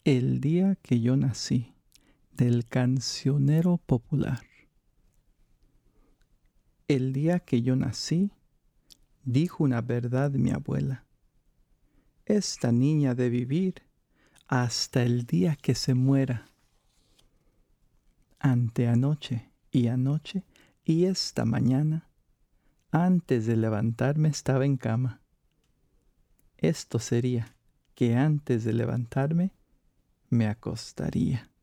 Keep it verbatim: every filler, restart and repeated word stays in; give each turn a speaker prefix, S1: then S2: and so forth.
S1: El día que yo nací, del cancionero popular. El día que yo nací, dijo una verdad mi abuela. Esta niña de vivir hasta el día que se muera. Anteanoche y anoche y esta mañana, antes de levantarme estaba en cama. Esto sería que antes de levantarme me acostaría.